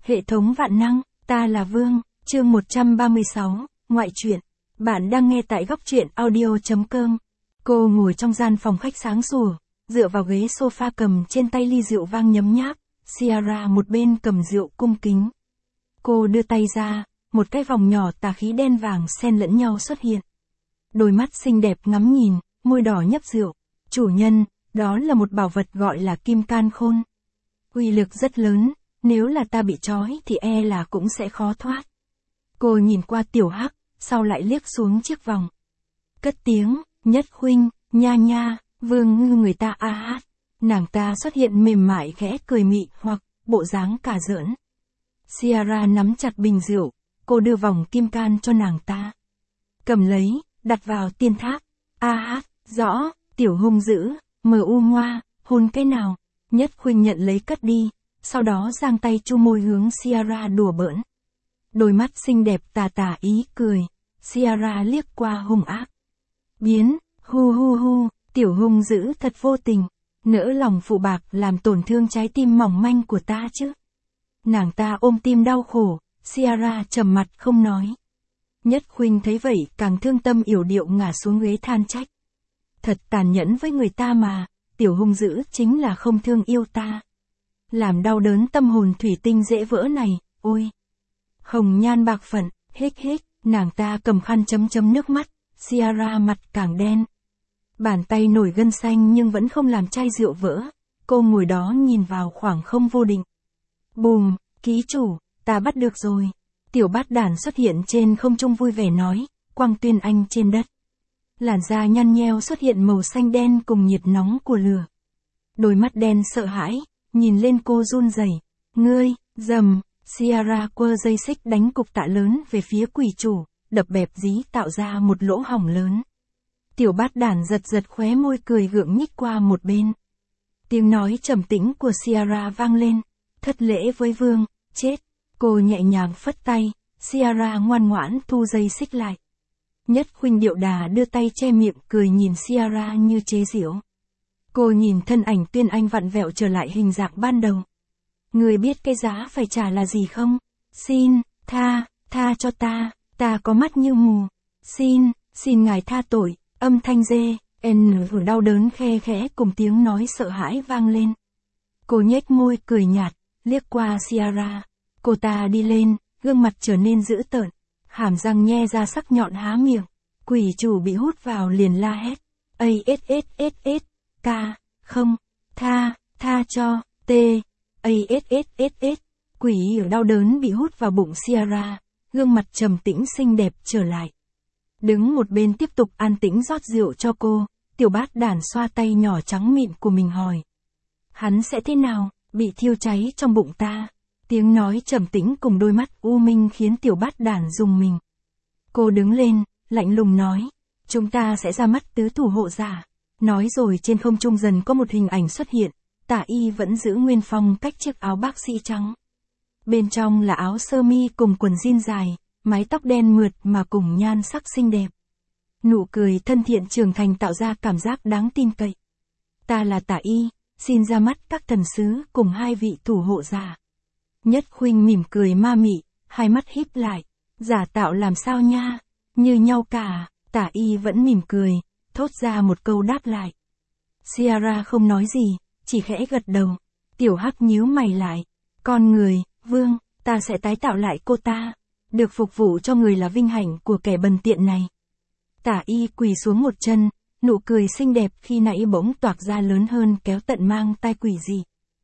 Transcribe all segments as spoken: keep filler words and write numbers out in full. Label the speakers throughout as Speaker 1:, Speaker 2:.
Speaker 1: Hệ thống vạn năng, ta là Vương, chương một trăm ba mươi sáu, ngoại truyện. Bạn đang nghe tại góc truyện audio chấm com. Cô ngồi trong gian phòng khách sáng sủa, dựa vào ghế sofa cầm trên tay ly rượu vang nhấm nháp, Ciara một bên cầm rượu cung kính. Cô đưa tay ra, một cái vòng nhỏ tà khí đen vàng xen lẫn nhau xuất hiện. Đôi mắt xinh đẹp ngắm nhìn, môi đỏ nhấp rượu. Chủ nhân, đó là một bảo vật gọi là kim can khôn. Uy lực rất lớn, nếu là ta bị trói thì e là cũng sẽ khó thoát. Cô nhìn qua Tiểu Hắc, sau lại liếc xuống chiếc vòng. Cất tiếng, Nhất Khuynh, nha nha, Vương ngư người ta a hát. Nàng ta xuất hiện mềm mại khẽ cười mị hoặc bộ dáng cả giỡn. Ciara nắm chặt bình rượu, cô đưa vòng kim can cho nàng ta. Cầm lấy, đặt vào tiên tháp. A hát, rõ, tiểu hung dữ, mờ u ngoa, hôn cái nào. Nhất Khuynh nhận lấy cất đi, sau đó giang tay chu môi hướng Ciara đùa bỡn. Đôi mắt xinh đẹp tà tà ý cười, Ciara liếc qua hung ác. Biến, hu hu hu, tiểu hung dữ thật vô tình, nỡ lòng phụ bạc làm tổn thương trái tim mỏng manh của ta chứ. Nàng ta ôm tim đau khổ, Ciara trầm mặt không nói. Nhất Khuynh thấy vậy càng thương tâm yểu điệu ngả xuống ghế than trách. Thật tàn nhẫn với người ta mà, tiểu hung dữ chính là không thương yêu ta. Làm đau đớn tâm hồn thủy tinh dễ vỡ này, ôi. Hồng nhan bạc phận, hích hích, nàng ta cầm khăn chấm chấm nước mắt, Ciara mặt càng đen. Bàn tay nổi gân xanh nhưng vẫn không làm chai rượu vỡ, cô ngồi đó nhìn vào khoảng không vô định. Bùm, ký chủ, ta bắt được rồi. Tiểu bát đản xuất hiện trên không trung vui vẻ nói, quang tuyên anh trên đất. Làn da nhăn nheo xuất hiện màu xanh đen cùng nhiệt nóng của lửa. Đôi mắt đen sợ hãi, nhìn lên cô run rẩy. Ngươi, dầm, Ciara quơ dây xích đánh cục tạ lớn về phía quỷ chủ, đập bẹp dí tạo ra một lỗ hổng lớn. Tiểu bát đản giật giật khóe môi cười gượng nhích qua một bên. Tiếng nói trầm tĩnh của Ciara vang lên, thất lễ với vương, chết. Cô nhẹ nhàng phất tay, Ciara ngoan ngoãn thu dây xích lại. Nhất Khuynh điệu đà đưa tay che miệng cười nhìn Ciara như chế giễu. Cô nhìn thân ảnh Tuyên Anh vặn vẹo trở lại hình dạng ban đầu. Người biết cái giá phải trả là gì không? Xin, tha, tha cho ta, ta có mắt như mù. Xin, xin ngài tha tội, âm thanh dê, n vừa đau đớn khe khẽ cùng tiếng nói sợ hãi vang lên. Cô nhếch môi cười nhạt, liếc qua Ciara. Cô ta đi lên, gương mặt trở nên dữ tợn, hàm răng nhe ra sắc nhọn há miệng. Quỷ chủ bị hút vào liền la hét. A s s s s, k, không, tha, tha cho, t, a s s s s. Quỷ ở đau đớn bị hút vào bụng Ciara, gương mặt trầm tĩnh xinh đẹp trở lại. Đứng một bên tiếp tục an tĩnh rót rượu cho cô, tiểu bát đản xoa tay nhỏ trắng mịn của mình hỏi. Hắn sẽ thế nào, bị thiêu cháy trong bụng ta. Tiếng nói trầm tĩnh cùng đôi mắt u minh khiến tiểu bát đản rùng mình. Cô đứng lên, lạnh lùng nói, chúng ta sẽ ra mắt tứ thủ hộ giả. Nói rồi trên không trung dần có một hình ảnh xuất hiện, tả y vẫn giữ nguyên phong cách chiếc áo bác sĩ trắng. Bên trong là áo sơ mi cùng quần jean dài, mái tóc đen mượt mà cùng nhan sắc xinh đẹp. Nụ cười thân thiện trưởng thành tạo ra cảm giác đáng tin cậy. Ta là tả y, xin ra mắt các thần sứ cùng hai vị thủ hộ giả. Nhất Khuynh mỉm cười ma mị, hai mắt híp lại. Giả tạo làm sao nha, như nhau cả. Tả y vẫn mỉm cười, thốt ra một câu đáp lại. Ciara không nói gì, chỉ khẽ gật đầu. Tiểu Hắc nhíu mày lại. Con người, vương, ta sẽ tái tạo lại cô ta. Được phục vụ cho người là vinh hạnh của kẻ bần tiện này. Tả y quỳ xuống một chân, nụ cười xinh đẹp khi nãy bỗng toạc ra lớn hơn kéo tận mang tai quỷ dị.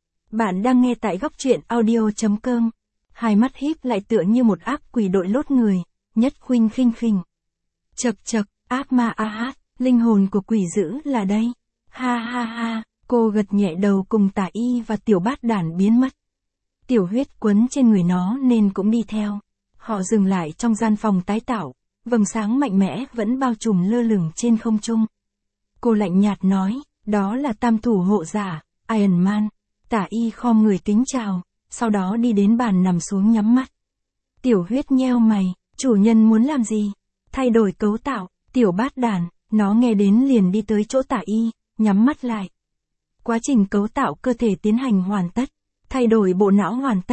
Speaker 1: Bạn đang nghe tại góc truyện audio chấm com. Hai mắt híp lại tựa như một ác quỷ đội lốt người. Nhất Khuynh khinh khỉnh. Chật chật, ác ma a hát, linh hồn của quỷ dữ là đây. Ha ha ha, cô gật nhẹ đầu cùng tả y và tiểu bát đản biến mất. Tiểu huyết quấn trên người nó nên cũng đi theo. Họ dừng lại trong gian phòng tái tạo, vầng sáng mạnh mẽ vẫn bao trùm lơ lửng trên không trung. Cô lạnh nhạt nói, đó là tam thủ hộ giả, Iron Man. Tả y khom người kính chào, sau đó đi đến bàn nằm xuống nhắm mắt. Tiểu huyết nheo mày, chủ nhân muốn làm gì? Thay đổi cấu tạo, tiểu bát đản, nó nghe đến liền đi tới chỗ tả y, nhắm mắt lại. Quá trình cấu tạo cơ thể tiến hành hoàn tất, thay đổi bộ não hoàn tất,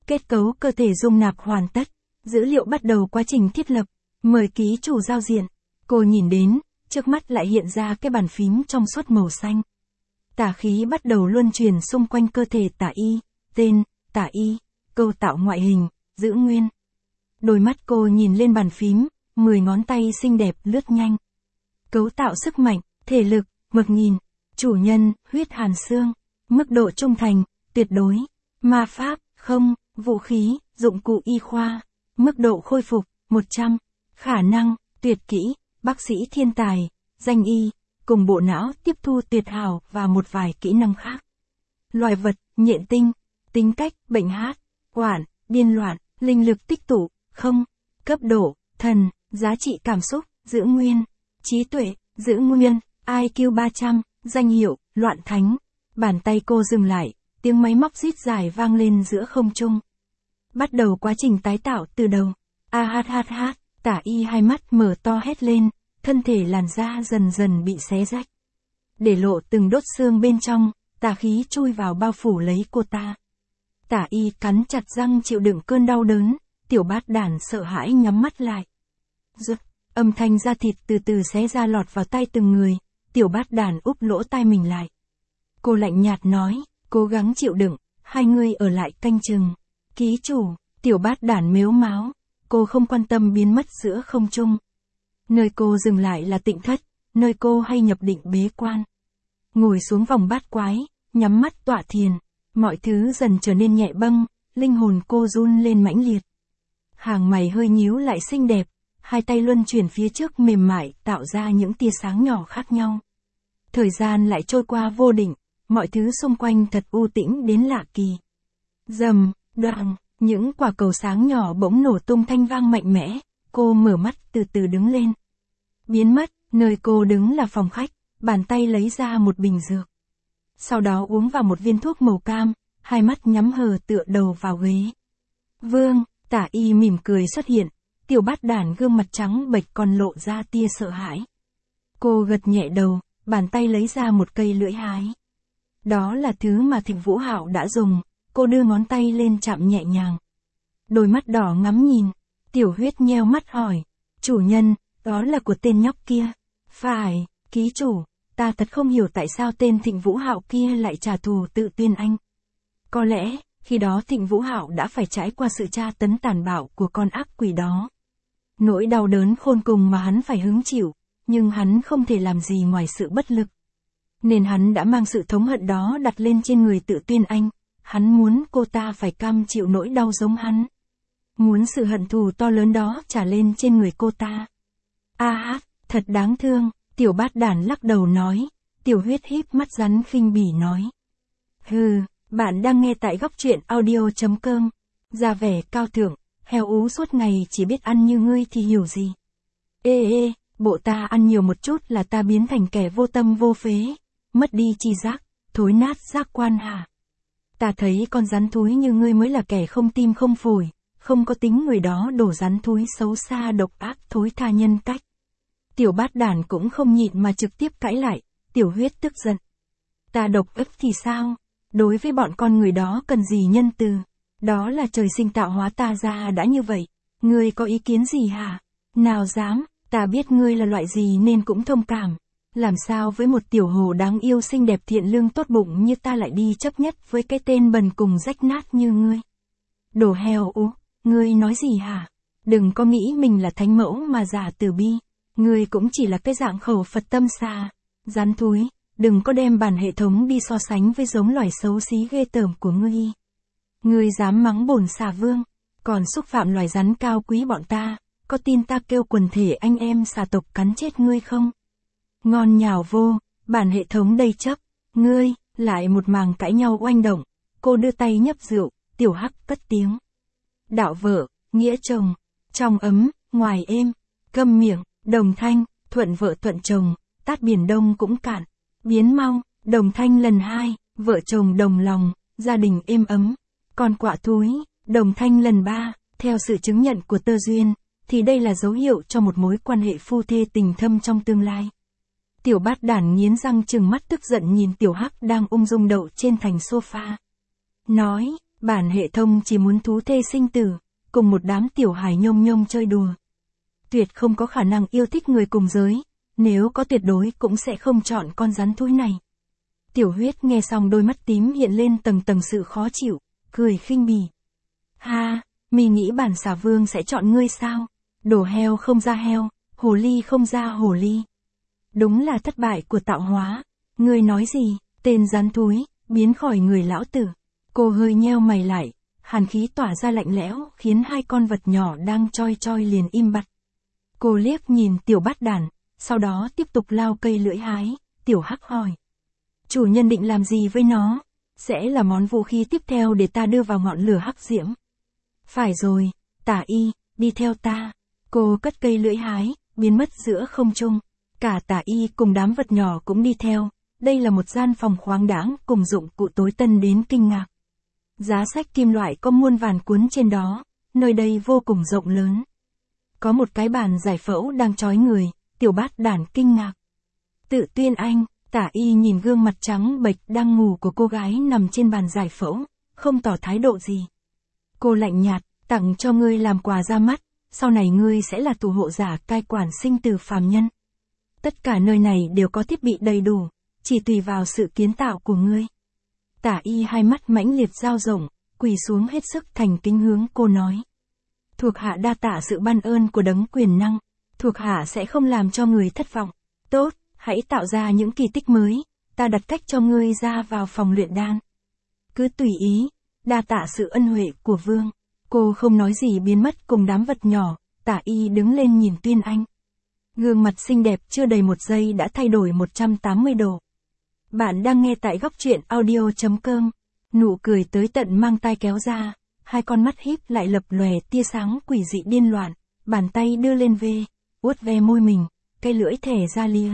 Speaker 1: Kết cấu cơ thể dung nạp hoàn tất. Dữ liệu bắt đầu quá trình thiết lập. Mời ký chủ giao diện. Cô nhìn đến, trước mắt lại hiện ra cái bàn phím trong suốt màu xanh. Tả khí bắt đầu luân chuyển xung quanh cơ thể tả y, tên, tả y, câu tạo ngoại hình, giữ nguyên. Đôi mắt cô nhìn lên bàn phím, mười ngón tay xinh đẹp lướt nhanh. Cấu tạo sức mạnh, thể lực, một nghìn. Chủ nhân, huyết hàn xương. Mức độ trung thành, tuyệt đối. Ma pháp, không. Vũ khí, dụng cụ y khoa. Mức độ khôi phục, một trăm. Khả năng, tuyệt kỹ, bác sĩ thiên tài, danh y, cùng bộ não tiếp thu tuyệt hảo và một vài kỹ năng khác. Loài vật, nhện tinh. Tính cách, bệnh hát, quản, điên loạn, linh lực tích tụ, không. Cấp độ, thần, giá trị cảm xúc, giữ nguyên. Trí tuệ, giữ nguyên, I Q ba trăm, danh hiệu, loạn thánh. Bàn tay cô dừng lại, tiếng máy móc rít dài vang lên giữa không trung. Bắt đầu quá trình tái tạo từ đầu. A hát hát hát, tả y hai mắt mở to hét lên, thân thể làn da dần dần bị xé rách. Để lộ từng đốt xương bên trong, tà khí chui vào bao phủ lấy cô ta. Tả y cắn chặt răng chịu đựng cơn đau đớn, tiểu bát đản sợ hãi nhắm mắt lại. Rực, âm thanh da thịt từ từ xé ra lọt vào tai từng người, tiểu bát đản úp lỗ tai mình lại. Cô lạnh nhạt nói, cố gắng chịu đựng, hai người ở lại canh chừng. Ký chủ, tiểu bát đản mếu máo, cô không quan tâm biến mất giữa không trung. Nơi cô dừng lại là tịnh thất, nơi cô hay nhập định bế quan. Ngồi xuống vòng bát quái, nhắm mắt tọa thiền, mọi thứ dần trở nên nhẹ bâng, linh hồn cô run lên mãnh liệt. Hàng mày hơi nhíu lại xinh đẹp, hai tay luân chuyển phía trước mềm mại tạo ra những tia sáng nhỏ khác nhau. Thời gian lại trôi qua vô định, mọi thứ xung quanh thật u tĩnh đến lạ kỳ. Rầm, đoàng, những quả cầu sáng nhỏ bỗng nổ tung thanh vang mạnh mẽ, cô mở mắt từ từ đứng lên. Biến mất, nơi cô đứng là phòng khách, bàn tay lấy ra một bình dược. Sau đó uống vào một viên thuốc màu cam, hai mắt nhắm hờ tựa đầu vào ghế. Vương, tả y mỉm cười xuất hiện, tiểu bát đản gương mặt trắng bệch còn lộ ra tia sợ hãi. Cô gật nhẹ đầu, bàn tay lấy ra một cây lưỡi hái. Đó là thứ mà Thịnh Vũ Hạo đã dùng, cô đưa ngón tay lên chạm nhẹ nhàng. Đôi mắt đỏ ngắm nhìn, tiểu huyết nheo mắt hỏi, chủ nhân, đó là của tên nhóc kia. Phải, ký chủ, ta thật không hiểu tại sao tên Thịnh Vũ Hạo kia lại trả thù tự tuyên anh. Có lẽ, khi đó Thịnh Vũ Hạo đã phải trải qua sự tra tấn tàn bạo của con ác quỷ đó. Nỗi đau đớn khôn cùng mà hắn phải hứng chịu, nhưng hắn không thể làm gì ngoài sự bất lực. Nên hắn đã mang sự thống hận đó đặt lên trên người tự tuyên anh, hắn muốn cô ta phải cam chịu nỗi đau giống hắn. Muốn sự hận thù to lớn đó trả lên trên người cô ta. A hát, thật đáng thương, tiểu bát đản lắc đầu nói, tiểu huyết híp mắt rắn khinh bỉ nói. Hừ, bạn đang nghe tại góc truyện audio chấm com, ra vẻ cao thượng, heo ú suốt ngày chỉ biết ăn như ngươi thì hiểu gì. Ê ê, bộ ta ăn nhiều một chút là ta biến thành kẻ vô tâm vô phế, mất đi tri giác, thối nát giác quan hả? Ta thấy con rắn thúi như ngươi mới là kẻ không tim không phổi, không có tính người đó đổ rắn thúi xấu xa độc ác thối tha nhân cách. Tiểu bát đản cũng không nhịn mà trực tiếp cãi lại, tiểu huyết tức giận. Ta độc ức thì sao? Đối với bọn con người đó cần gì nhân từ? Đó là trời sinh tạo hóa ta ra đã như vậy. Ngươi có ý kiến gì hả? Nào dám, ta biết ngươi là loại gì nên cũng thông cảm. Làm sao với một tiểu hồ đáng yêu xinh đẹp thiện lương tốt bụng như ta lại đi chấp nhất với cái tên bần cùng rách nát như ngươi? Đồ heo ú, ngươi nói gì hả? Đừng có nghĩ mình là thánh mẫu mà giả từ bi. Ngươi cũng chỉ là cái dạng khẩu Phật tâm xà. Rắn thúi, đừng có đem bản hệ thống đi so sánh với giống loài xấu xí ghê tởm của ngươi. Ngươi dám mắng bổn xà vương, còn xúc phạm loài rắn cao quý bọn ta, có tin ta kêu quần thể anh em xà tộc cắn chết ngươi không? Ngon nhào vô, bản hệ thống đây chấp, ngươi, lại một màng cãi nhau oanh động, cô đưa tay nhấp rượu, tiểu hắc cất tiếng. Đạo vợ, nghĩa chồng, trong ấm, ngoài êm, câm miệng, đồng thanh, thuận vợ thuận chồng, tát biển đông cũng cạn, biến mau, đồng thanh lần hai, vợ chồng đồng lòng, gia đình êm ấm, còn quạ thúi, đồng thanh lần ba, theo sự chứng nhận của tơ duyên, thì đây là dấu hiệu cho một mối quan hệ phu thê tình thâm trong tương lai. Tiểu bát đản nghiến răng trừng mắt tức giận nhìn tiểu hắc đang ung dung đậu trên thành sofa. Nói, Bản hệ thống chỉ muốn thú thê sinh tử, cùng một đám tiểu hài nhông nhông chơi đùa. Tuyệt không có khả năng yêu thích người cùng giới, nếu có tuyệt đối cũng sẽ không chọn con rắn thúi này. Tiểu Huyết nghe xong đôi mắt tím hiện lên tầng tầng sự khó chịu, cười khinh bỉ. Ha, mì nghĩ bản xà vương sẽ chọn ngươi sao? Đổ heo không ra heo, hồ ly không ra hồ ly. Đúng là thất bại của tạo hóa. Ngươi nói gì, tên rắn thúi, biến khỏi người lão tử. Cô hơi nheo mày lại, hàn khí tỏa ra lạnh lẽo, khiến hai con vật nhỏ đang choi choi liền im bặt. Cô liếc nhìn tiểu bát đàn, sau đó tiếp tục lao cây lưỡi hái, tiểu hắc hỏi. Chủ nhân định làm gì với nó? Sẽ là món vũ khí tiếp theo để ta đưa vào ngọn lửa hắc diễm. Phải rồi, Tả Y, đi theo ta. Cô cất cây lưỡi hái, biến mất giữa không trung. Cả Tả Y cùng đám vật nhỏ cũng đi theo. Đây là một gian phòng khoáng đãng cùng dụng cụ tối tân đến kinh ngạc. Giá sách kim loại có muôn vàn cuốn trên đó, nơi đây vô cùng rộng lớn. Có một cái bàn giải phẫu đang trói người, tiểu bát đản kinh ngạc. Tự tuyên anh, Tả Y nhìn gương mặt trắng bệch đang ngủ của cô gái nằm trên bàn giải phẫu, không tỏ thái độ gì. Cô lạnh nhạt, tặng cho ngươi làm quà ra mắt, sau này ngươi sẽ là thủ hộ giả cai quản sinh tử phàm nhân. Tất cả nơi này đều có thiết bị đầy đủ, chỉ tùy vào sự kiến tạo của ngươi. Tả Y hai mắt mãnh liệt dao rộng, quỳ xuống hết sức thành kính hướng cô nói. Thuộc hạ đa tạ sự ban ơn của đấng quyền năng, thuộc hạ sẽ không làm cho người thất vọng. Tốt, hãy tạo ra những kỳ tích mới, ta đặt cách cho ngươi ra vào phòng luyện đan. Cứ tùy ý, đa tạ sự ân huệ của vương. Cô không nói gì biến mất cùng đám vật nhỏ, Tả Y đứng lên nhìn Tuyên Anh. Gương mặt xinh đẹp chưa đầy một giây đã thay đổi một trăm tám mươi độ. Bạn đang nghe tại góc truyện audio chấm com. Nụ cười tới tận mang tai kéo ra, hai con mắt híp lại lập lòe tia sáng quỷ dị điên loạn, bàn tay đưa lên về, vuốt ve môi mình, cây lưỡi thẻ ra lia.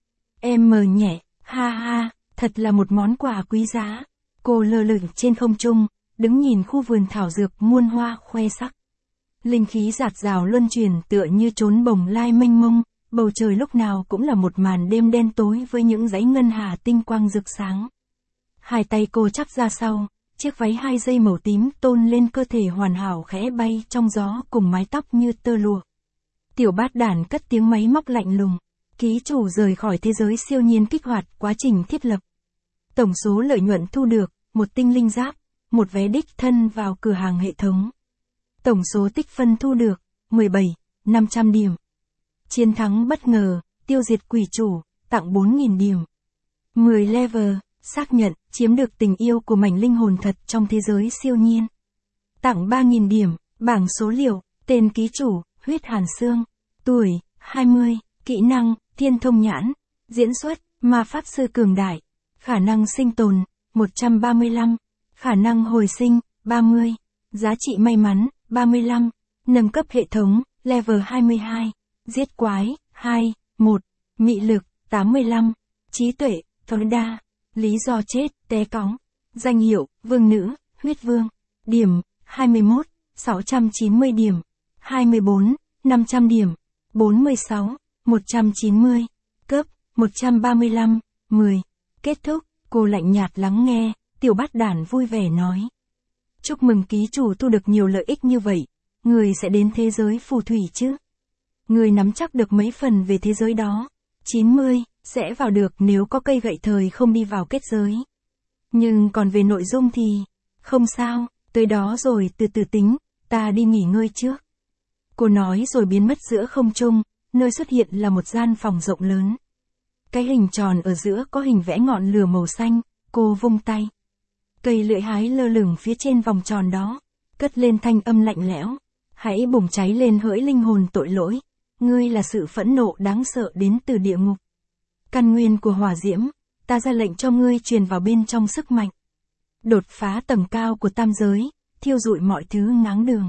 Speaker 1: Em mờ nhẹ, ha ha, thật là một món quà quý giá. Cô lơ lửng trên không trung, đứng nhìn khu vườn thảo dược muôn hoa khoe sắc. Linh khí rạt rào luân chuyển tựa như trốn bồng lai mênh mông, bầu trời lúc nào cũng là một màn đêm đen tối với những dãy ngân hà tinh quang rực sáng. Hai tay cô chắp ra sau, chiếc váy hai dây màu tím tôn lên cơ thể hoàn hảo khẽ bay trong gió cùng mái tóc như tơ lụa. Tiểu bát đản cất tiếng máy móc lạnh lùng. Ký chủ rời khỏi thế giới siêu nhiên kích hoạt quá trình thiết lập. Tổng số lợi nhuận thu được, một tinh linh giáp, một vé đích thân vào cửa hàng hệ thống. Tổng số tích phân thu được, mười bảy nghìn năm trăm điểm. Chiến thắng bất ngờ, tiêu diệt quỷ chủ, tặng bốn nghìn điểm. mười level, xác nhận, chiếm được tình yêu của mảnh linh hồn thật trong thế giới siêu nhiên. Tặng ba nghìn điểm, bảng số liệu, tên ký chủ, Huyết Hàn Xương. Tuổi, hai mươi, kỹ năng, thiên thông nhãn. Diễn xuất, ma pháp sư cường đại. Khả năng sinh tồn, một trăm ba mươi lăm. Khả năng hồi sinh, ba mươi. Giá trị may mắn, ba mươi lăm. Nâng cấp hệ thống, level hai mươi hai. Giết quái, hai, một. Mị lực, tám mươi lăm. Trí tuệ, tối đa. Lý do chết, té cóng. Danh hiệu, vương nữ, huyết vương. Điểm, hai mươi mốt, sáu trăm chín mươi điểm. hai mươi bốn, năm trăm điểm. bốn mươi sáu, một trăm chín mươi. Cấp, một trăm ba mươi lăm, mười. Kết thúc, cô lạnh nhạt lắng nghe, tiểu bát đản vui vẻ nói. Chúc mừng ký chủ thu được nhiều lợi ích như vậy. Người sẽ đến thế giới phù thủy chứ? Người nắm chắc được mấy phần về thế giới đó? chín mươi, sẽ vào được nếu có cây gậy thời không đi vào kết giới. Nhưng còn về nội dung thì, không sao, tới đó rồi từ từ tính, ta đi nghỉ ngơi trước. Cô nói rồi biến mất giữa không trung, nơi xuất hiện là một gian phòng rộng lớn. Cái hình tròn ở giữa có hình vẽ ngọn lửa màu xanh, cô vung tay. Cây lưỡi hái lơ lửng phía trên vòng tròn đó, cất lên thanh âm lạnh lẽo. Hãy bùng cháy lên hỡi linh hồn tội lỗi. Ngươi là sự phẫn nộ đáng sợ đến từ địa ngục. Căn nguyên của hỏa diễm, ta ra lệnh cho ngươi truyền vào bên trong sức mạnh. Đột phá tầng cao của tam giới, thiêu rụi mọi thứ ngáng đường.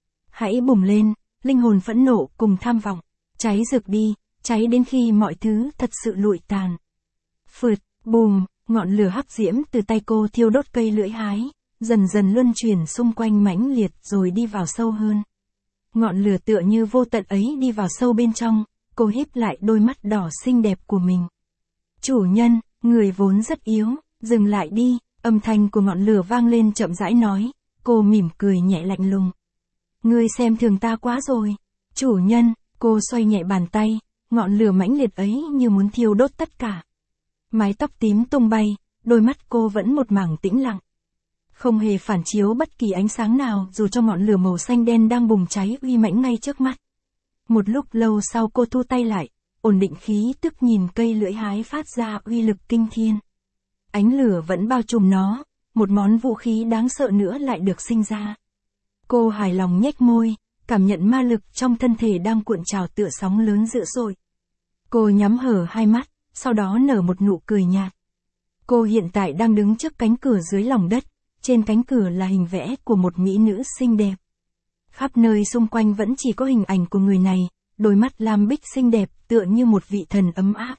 Speaker 1: Hãy bùng lên, linh hồn phẫn nộ cùng tham vọng. Cháy rực đi, cháy đến khi mọi thứ thật sự lụi tàn. Phượt, bùm, ngọn lửa hắc diễm từ tay cô thiêu đốt cây lưỡi hái, dần dần luân chuyển xung quanh mãnh liệt rồi đi vào sâu hơn. Ngọn lửa tựa như vô tận ấy đi vào sâu bên trong, cô híp lại đôi mắt đỏ xinh đẹp của mình. Chủ nhân, người vốn rất yếu, dừng lại đi, âm thanh của ngọn lửa vang lên chậm rãi nói, cô mỉm cười nhẹ lạnh lùng. Ngươi xem thường ta quá rồi. Chủ nhân, cô xoay nhẹ bàn tay, ngọn lửa mãnh liệt ấy như muốn thiêu đốt tất cả. Mái tóc tím tung bay, đôi mắt cô vẫn một mảng tĩnh lặng. Không hề phản chiếu bất kỳ ánh sáng nào dù cho ngọn lửa màu xanh đen đang bùng cháy uy mãnh ngay trước mắt. Một lúc lâu sau cô thu tay lại, ổn định khí tức nhìn cây lưỡi hái phát ra uy lực kinh thiên. Ánh lửa vẫn bao trùm nó, một món vũ khí đáng sợ nữa lại được sinh ra. Cô hài lòng nhếch môi, cảm nhận ma lực trong thân thể đang cuộn trào tựa sóng lớn dữ dội. Cô nhắm hở hai mắt, sau đó nở một nụ cười nhạt. Cô hiện tại đang đứng trước cánh cửa dưới lòng đất, trên cánh cửa là hình vẽ của một mỹ nữ xinh đẹp. Khắp nơi xung quanh vẫn chỉ có hình ảnh của người này, đôi mắt lam bích xinh đẹp tựa như một vị thần ấm áp.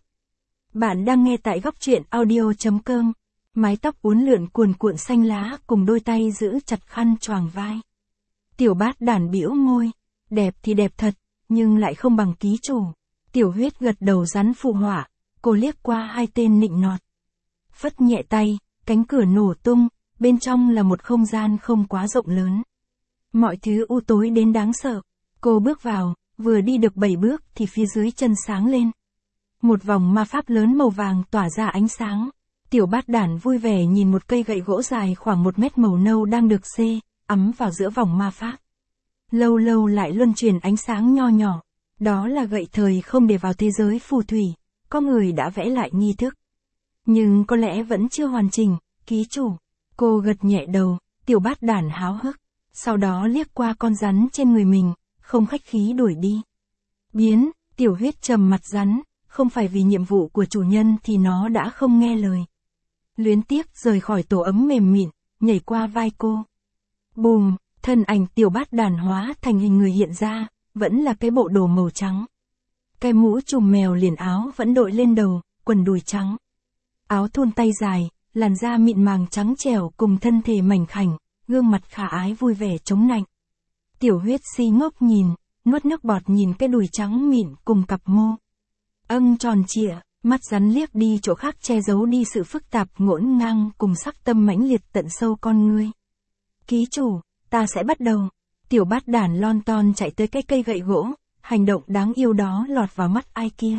Speaker 1: Bạn đang nghe tại góc truyện audio chấm com. Mái tóc uốn lượn cuồn cuộn xanh lá cùng đôi tay giữ chặt khăn choàng vai. Tiểu Bát Đản bĩu môi, đẹp thì đẹp thật, nhưng lại không bằng ký chủ. Tiểu Huyết gật đầu rắn phụ họa, cô liếc qua hai tên nịnh nọt. Phất nhẹ tay, cánh cửa nổ tung, bên trong là một không gian không quá rộng lớn. Mọi thứ u tối đến đáng sợ. Cô bước vào, vừa đi được bảy bước thì phía dưới chân sáng lên. Một vòng ma pháp lớn màu vàng tỏa ra ánh sáng. Tiểu Bát Đản vui vẻ nhìn một cây gậy gỗ dài khoảng một mét màu nâu đang được xê, ấm vào giữa vòng ma pháp. Lâu lâu lại luân chuyển ánh sáng nho nhỏ. Đó là gậy thời không để vào thế giới phù thủy, có người đã vẽ lại nghi thức. Nhưng có lẽ vẫn chưa hoàn chỉnh, ký chủ. Cô gật nhẹ đầu, Tiểu Bát Đản háo hức. Sau đó liếc qua con rắn trên người mình, không khách khí đuổi đi. Biến, Tiểu Huyết trầm mặt rắn, không phải vì nhiệm vụ của chủ nhân thì nó đã không nghe lời. Luyến tiếc rời khỏi tổ ấm mềm mịn, nhảy qua vai cô. Bùm, thân ảnh Tiểu Bát Đản hóa thành hình người hiện ra, vẫn là cái bộ đồ màu trắng. Cái mũ trùm mèo liền áo vẫn đội lên đầu, quần đùi trắng. Áo thun tay dài, làn da mịn màng trắng trẻo cùng thân thể mảnh khảnh, gương mặt khả ái vui vẻ chống nạnh. Tiểu Huyết si ngốc nhìn, nuốt nước bọt nhìn cái đùi trắng mịn cùng cặp mô âng tròn trịa, mắt rắn liếc đi chỗ khác che giấu đi sự phức tạp ngổn ngang cùng sắc tâm mãnh liệt tận sâu con ngươi. Ký chủ, ta sẽ bắt đầu. Tiểu Bát Đản lon ton chạy tới cái cây gậy gỗ, hành động đáng yêu đó lọt vào mắt ai kia.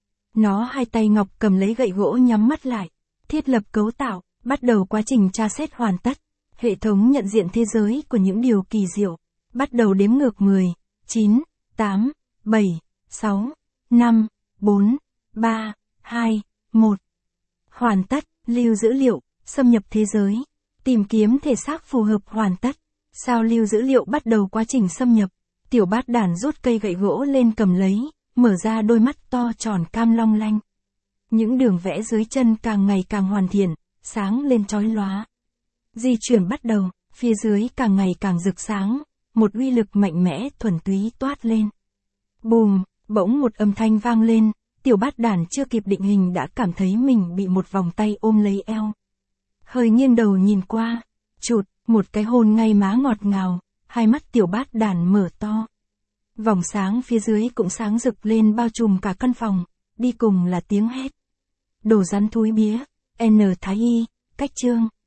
Speaker 1: Nó hai tay ngọc cầm lấy gậy gỗ nhắm mắt lại, thiết lập cấu tạo, bắt đầu quá trình tra xét hoàn tất. Hệ thống nhận diện thế giới của những điều kỳ diệu. Bắt đầu đếm ngược mười, chín, tám, bảy, sáu, năm, bốn, ba, hai, một. Hoàn tất, lưu dữ liệu, xâm nhập thế giới. Tìm kiếm thể xác phù hợp hoàn tất. Sao lưu dữ liệu bắt đầu quá trình xâm nhập. Tiểu Bát Đản rút cây gậy gỗ lên cầm lấy, mở ra đôi mắt to tròn cam long lanh. Những đường vẽ dưới chân càng ngày càng hoàn thiện, sáng lên chói lóa. Di chuyển bắt đầu, phía dưới càng ngày càng rực sáng, một uy lực mạnh mẽ thuần túy toát lên. Bùm, bỗng một âm thanh vang lên, Tiểu Bát Đản chưa kịp định hình đã cảm thấy mình bị một vòng tay ôm lấy eo. Hơi nghiêng đầu nhìn qua, chụt, một cái hôn ngay má ngọt ngào, hai mắt Tiểu Bát Đản mở to. Vòng sáng phía dưới cũng sáng rực lên bao trùm cả căn phòng, đi cùng là tiếng hét. Đồ rắn thúi bía, N Thái Y, cách chương.